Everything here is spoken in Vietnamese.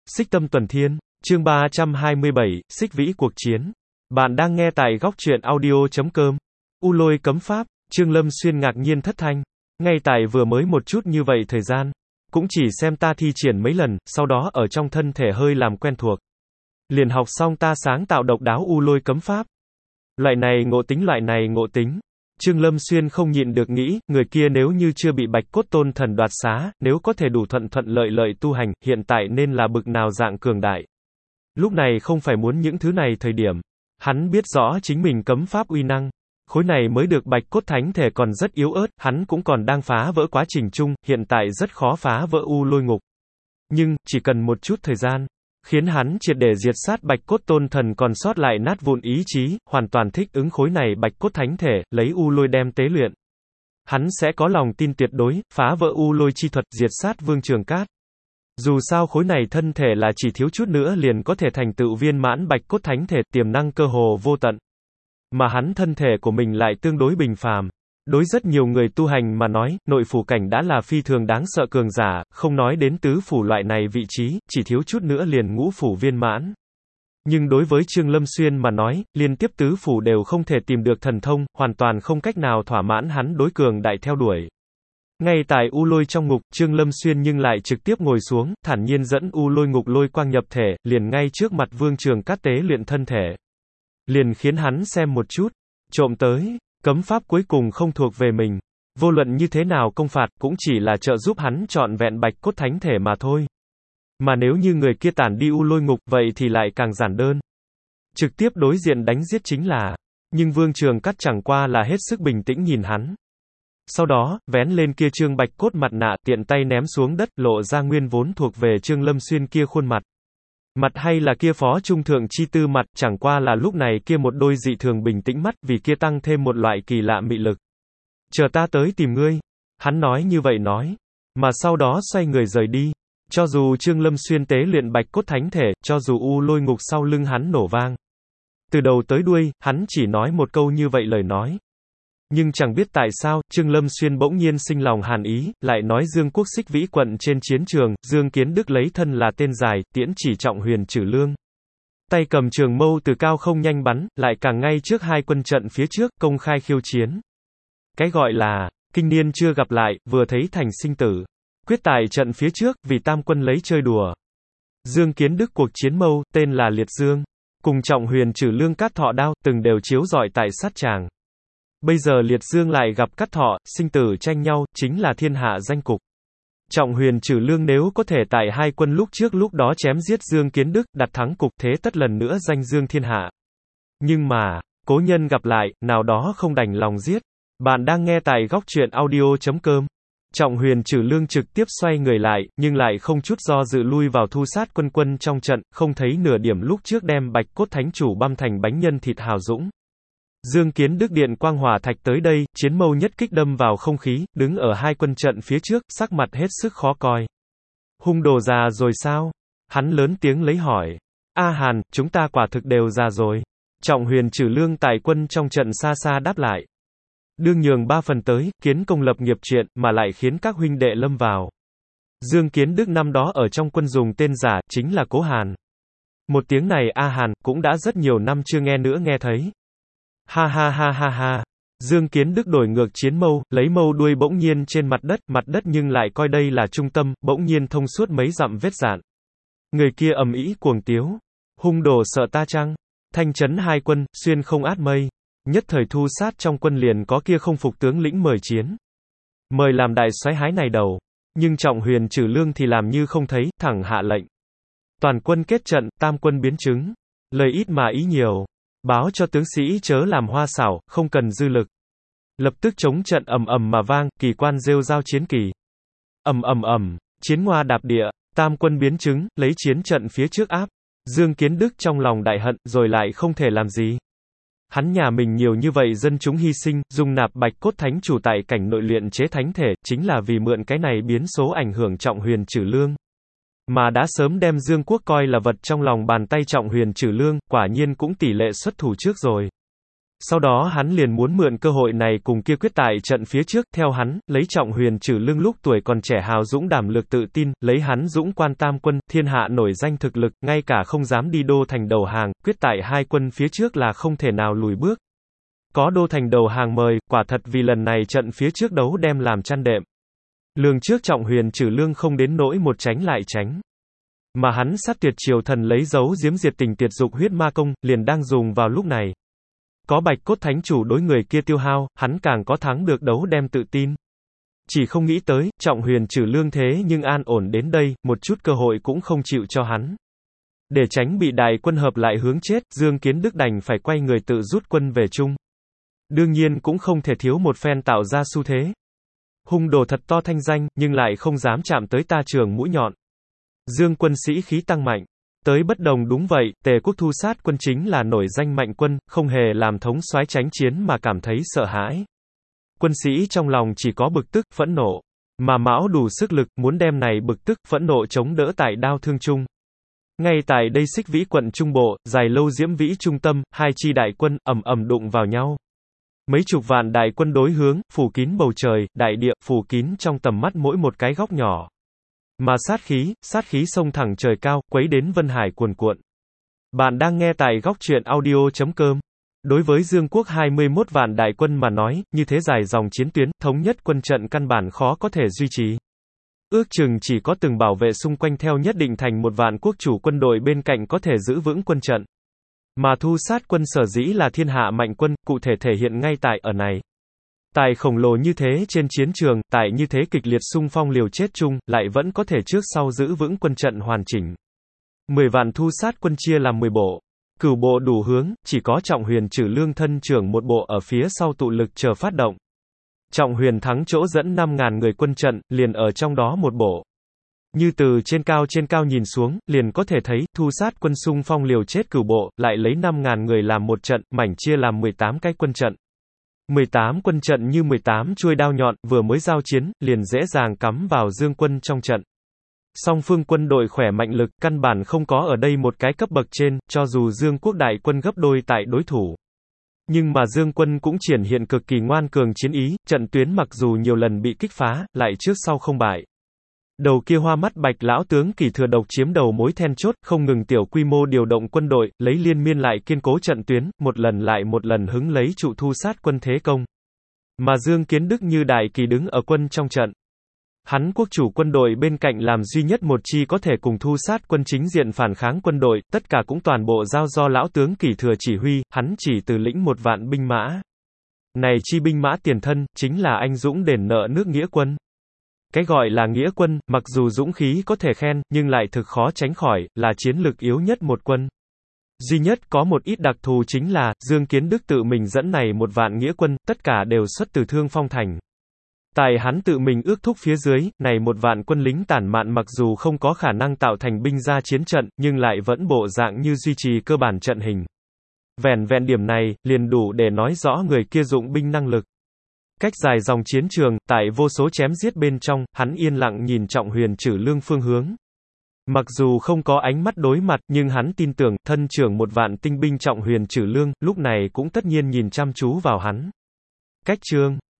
Xích Tâm Tuần Thiên, chương 327, Xích Vĩ Cuộc Chiến. Bạn đang nghe tại góc truyện audio.com. U Lôi Cấm Pháp, Trương Lâm Xuyên ngạc nhiên thất thanh. Ngay tại vừa mới một chút như vậy thời gian, cũng chỉ xem ta thi triển mấy lần, sau đó ở trong thân thể hơi làm quen thuộc. Liền học xong ta sáng tạo độc đáo U Lôi Cấm Pháp. Loại này ngộ tính. Trương Lâm Xuyên không nhịn được nghĩ, người kia nếu như chưa bị Bạch Cốt Tôn Thần đoạt xá, nếu có thể đủ thuận lợi tu hành, hiện tại nên là bực nào dạng cường đại. Lúc này không phải muốn những thứ này thời điểm. Hắn biết rõ chính mình cấm pháp uy năng. Khối này mới được Bạch Cốt Thánh Thể còn rất yếu ớt, hắn cũng còn đang phá vỡ quá trình chung, hiện tại rất khó phá vỡ U Lôi Ngục. Nhưng, chỉ cần một chút thời gian, khiến hắn triệt để diệt sát Bạch Cốt Tôn Thần còn sót lại nát vụn ý chí, hoàn toàn thích ứng khối này Bạch Cốt Thánh Thể, lấy U Lôi đem tế luyện. Hắn sẽ có lòng tin tuyệt đối, phá vỡ U Lôi chi thuật, diệt sát Vương Trường Cát. Dù sao khối này thân thể là chỉ thiếu chút nữa liền có thể thành tựu viên mãn Bạch Cốt Thánh Thể, tiềm năng cơ hồ vô tận. Mà hắn thân thể của mình lại tương đối bình phàm. Đối rất nhiều người tu hành mà nói, nội phủ cảnh đã là phi thường đáng sợ cường giả, không nói đến tứ phủ loại này vị trí, chỉ thiếu chút nữa liền ngũ phủ viên mãn. Nhưng đối với Trương Lâm Xuyên mà nói, liên tiếp tứ phủ đều không thể tìm được thần thông, hoàn toàn không cách nào thỏa mãn hắn đối cường đại theo đuổi. Ngay tại U Lôi trong ngục, Trương Lâm Xuyên nhưng lại trực tiếp ngồi xuống, thản nhiên dẫn U Lôi ngục lôi quang nhập thể, liền ngay trước mặt Vương Trường Cát tế luyện thân thể. Liền khiến hắn xem một chút, trộm tới. Cấm pháp cuối cùng không thuộc về mình. Vô luận như thế nào công phạt, cũng chỉ là trợ giúp hắn trọn vẹn Bạch Cốt Thánh Thể mà thôi. Mà nếu như người kia tản đi U Lôi ngục, vậy thì lại càng giản đơn. Trực tiếp đối diện đánh giết chính là. Nhưng Vương Trường Cát chẳng qua là hết sức bình tĩnh nhìn hắn. Sau đó, vén lên kia trương bạch cốt mặt nạ, tiện tay ném xuống đất, lộ ra nguyên vốn thuộc về Trương Lâm Xuyên kia khuôn mặt. Mặt hay là kia phó trung thượng chi tư mặt, chẳng qua là lúc này kia một đôi dị thường bình tĩnh mắt, vì kia tăng thêm một loại kỳ lạ mị lực. Chờ ta tới tìm ngươi. Hắn nói như vậy nói. Mà sau đó xoay người rời đi. Cho dù Trương Lâm Xuyên tế luyện Bạch Cốt Thánh Thể, cho dù U Lôi ngục sau lưng hắn nổ vang. Từ đầu tới đuôi, hắn chỉ nói một câu như vậy lời nói. Nhưng chẳng biết tại sao, Trương Lâm Xuyên bỗng nhiên sinh lòng hàn ý, lại nói Dương Quốc Xích Vĩ quận trên chiến trường, Dương Kiến Đức lấy thân là tên dài, tiễn chỉ Trọng Huyền Trử Lương. Tay cầm trường mâu từ cao không nhanh bắn, lại càng ngay trước hai quân trận phía trước, công khai khiêu chiến. Cái gọi là, kinh niên chưa gặp lại, vừa thấy thành sinh tử. Quyết tại trận phía trước, vì tam quân lấy chơi đùa. Dương Kiến Đức cuộc chiến mâu, tên là Liệt Dương. Cùng Trọng Huyền Trử Lương cát thọ đao, từng đều chiếu rọi tại sát tràng. Bây giờ Liệt Dương lại gặp cát thọ, sinh tử tranh nhau, chính là thiên hạ danh cục. Trọng Huyền Trử Lương nếu có thể tại hai quân lúc đó chém giết Dương Kiến Đức, đặt thắng cục, thế tất lần nữa danh dương thiên hạ. Nhưng mà, cố nhân gặp lại, nào đó không đành lòng giết. Bạn đang nghe tại góc truyện audio.com. Trọng Huyền Trử Lương trực tiếp xoay người lại, nhưng lại không chút do dự lui vào thu sát quân trong trận, không thấy nửa điểm lúc trước đem Bạch Cốt Thánh Chủ băm thành bánh nhân thịt hào dũng. Dương Kiến Đức điện quang hỏa thạch tới đây, chiến mâu nhất kích đâm vào không khí, đứng ở hai quân trận phía trước, sắc mặt hết sức khó coi. Hung đồ già rồi sao? Hắn lớn tiếng lấy hỏi. A Hàn, chúng ta quả thực đều già rồi. Trọng Huyền Trử Lương tại quân trong trận xa xa đáp lại. Đương nhường 3 phần tới, kiến công lập nghiệp chuyện, mà lại khiến các huynh đệ lâm vào. Dương Kiến Đức năm đó ở trong quân dùng tên giả, chính là Cố Hàn. Một tiếng này A Hàn, cũng đã rất nhiều năm chưa nghe nữa nghe thấy. Ha ha ha ha ha. Dương Kiến Đức đổi ngược chiến mâu, lấy mâu đuôi bỗng nhiên trên mặt đất nhưng lại coi đây là trung tâm, bỗng nhiên thông suốt mấy dặm vết dạn. Người kia ầm ĩ cuồng tiếu. Hung đồ sợ ta chăng? Thanh trấn hai quân, xuyên không át mây. Nhất thời thu sát trong quân liền có kia không phục tướng lĩnh mời chiến. Mời làm đại soái hái này đầu. Nhưng Trọng Huyền Trử Lương thì làm như không thấy, thẳng hạ lệnh. Toàn quân kết trận, tam quân biến chứng. Lời ít mà ý nhiều. Báo cho tướng sĩ chớ làm hoa xảo, không cần dư lực. Lập tức chống trận ầm ầm mà vang, kỳ quan rêu rao chiến kỳ. Ầm ầm ầm, chiến ngoa đạp địa, tam quân biến chứng, lấy chiến trận phía trước áp. Dương Kiến Đức trong lòng đại hận, rồi lại không thể làm gì. Hắn nhà mình nhiều như vậy dân chúng hy sinh, dung nạp Bạch Cốt Thánh Chủ tại cảnh nội luyện chế thánh thể, chính là vì mượn cái này biến số ảnh hưởng Trọng Huyền Trử Lương. Mà đã sớm đem Dương Quốc coi là vật trong lòng bàn tay Trọng Huyền Trử Lương, quả nhiên cũng tỷ lệ xuất thủ trước rồi. Sau đó hắn liền muốn mượn cơ hội này cùng kia quyết tại trận phía trước, theo hắn, lấy Trọng Huyền Trử Lương lúc tuổi còn trẻ hào dũng đảm lược tự tin, lấy hắn dũng quan tam quân, thiên hạ nổi danh thực lực, ngay cả không dám đi đô thành đầu hàng, quyết tại hai quân phía trước là không thể nào lùi bước. Có đô thành đầu hàng mời, quả thật vì lần này trận phía trước đấu đem làm chăn đệm. Lường trước Trọng Huyền Trử Lương không đến nỗi một tránh lại tránh. Mà hắn sát tuyệt triều thần lấy dấu diếm diệt tình tiệt dục huyết ma công, liền đang dùng vào lúc này. Có Bạch Cốt Thánh Chủ đối người kia tiêu hao, hắn càng có thắng được đấu đem tự tin. Chỉ không nghĩ tới, Trọng Huyền Trử Lương thế nhưng an ổn đến đây, một chút cơ hội cũng không chịu cho hắn. Để tránh bị đại quân hợp lại hướng chết, Dương Kiến Đức đành phải quay người tự rút quân về chung. Đương nhiên cũng không thể thiếu một phen tạo ra xu thế. Hung đồ thật to thanh danh, nhưng lại không dám chạm tới ta trường mũi nhọn. Dương quân sĩ khí tăng mạnh. Tới bất đồng đúng vậy, Tề quốc thu sát quân chính là nổi danh mạnh quân, không hề làm thống soái tránh chiến mà cảm thấy sợ hãi. Quân sĩ trong lòng chỉ có bực tức, phẫn nộ. Mà Mão đủ sức lực, muốn đem này bực tức, phẫn nộ chống đỡ tại đao thương trung. Ngay tại đây Xích Vĩ quận trung bộ, Dài Lâu Diễm Vĩ trung tâm, hai chi đại quân, ầm ầm đụng vào nhau. Mấy chục vạn đại quân đối hướng, phủ kín bầu trời, đại địa, phủ kín trong tầm mắt mỗi một cái góc nhỏ. Mà sát khí xông thẳng trời cao, quấy đến Vân Hải cuồn cuộn. Bạn đang nghe tại góc truyện audio.com. Đối với Dương quốc 21 vạn đại quân mà nói, như thế dài dòng chiến tuyến, thống nhất quân trận căn bản khó có thể duy trì. Ước chừng chỉ có từng bảo vệ xung quanh theo nhất định thành một vạn quốc chủ quân đội bên cạnh có thể giữ vững quân trận. Mà thu sát quân sở dĩ là thiên hạ mạnh quân, cụ thể thể hiện ngay tại ở này. Tại khổng lồ như thế trên chiến trường, tại như thế kịch liệt xung phong liều chết chung, lại vẫn có thể trước sau giữ vững quân trận hoàn chỉnh. 10 vạn thu sát quân chia làm 10 bộ. Cửu bộ đủ hướng, chỉ có Trọng Huyền Trử Lương thân trưởng một bộ ở phía sau tụ lực chờ phát động. Trọng Huyền thắng chỗ dẫn 5.000 người quân trận, liền ở trong đó một bộ. Như từ trên cao nhìn xuống, liền có thể thấy, thu sát quân xung phong liều chết cửu bộ, lại lấy 5.000 người làm một trận, mảnh chia làm 18 cái quân trận. 18 quân trận như 18 chuôi đao nhọn, vừa mới giao chiến, liền dễ dàng cắm vào Dương quân trong trận. Song phương quân đội khỏe mạnh lực, căn bản không có ở đây một cái cấp bậc trên, cho dù Dương quốc đại quân gấp đôi tại đối thủ. Nhưng mà Dương quân cũng triển hiện cực kỳ ngoan cường chiến ý, trận tuyến mặc dù nhiều lần bị kích phá, lại trước sau không bại. Đầu kia hoa mắt Bạch lão tướng Kỳ Thừa Độc chiếm đầu mối then chốt, không ngừng tiểu quy mô điều động quân đội, lấy liên miên lại kiên cố trận tuyến, một lần lại một lần hứng lấy trụ thu sát quân thế công. Mà Dương Kiến Đức như đại kỳ đứng ở quân trong trận. Hắn quốc chủ quân đội bên cạnh làm duy nhất một chi có thể cùng thu sát quân chính diện phản kháng quân đội, tất cả cũng toàn bộ giao do lão tướng Kỳ Thừa chỉ huy, hắn chỉ từ lĩnh 1 vạn binh mã. Này chi binh mã tiền thân, chính là anh dũng đền nợ nước nghĩa quân. Cái gọi là nghĩa quân, mặc dù dũng khí có thể khen, nhưng lại thực khó tránh khỏi, là chiến lực yếu nhất một quân. Duy nhất có một ít đặc thù chính là, Dương Kiến Đức tự mình dẫn này 1 vạn nghĩa quân, tất cả đều xuất từ Thương Phong Thành. Tại hắn tự mình ước thúc phía dưới, này 1 vạn quân lính tản mạn mặc dù không có khả năng tạo thành binh ra chiến trận, nhưng lại vẫn bộ dạng như duy trì cơ bản trận hình. Vẹn điểm này, liền đủ để nói rõ người kia dụng binh năng lực. Cách dài dòng chiến trường, tại vô số chém giết bên trong, hắn yên lặng nhìn Trọng Huyền Trử Lương phương hướng. Mặc dù không có ánh mắt đối mặt, nhưng hắn tin tưởng, thân trưởng 1 vạn tinh binh Trọng Huyền Trử Lương, lúc này cũng tất nhiên nhìn chăm chú vào hắn. Cách chương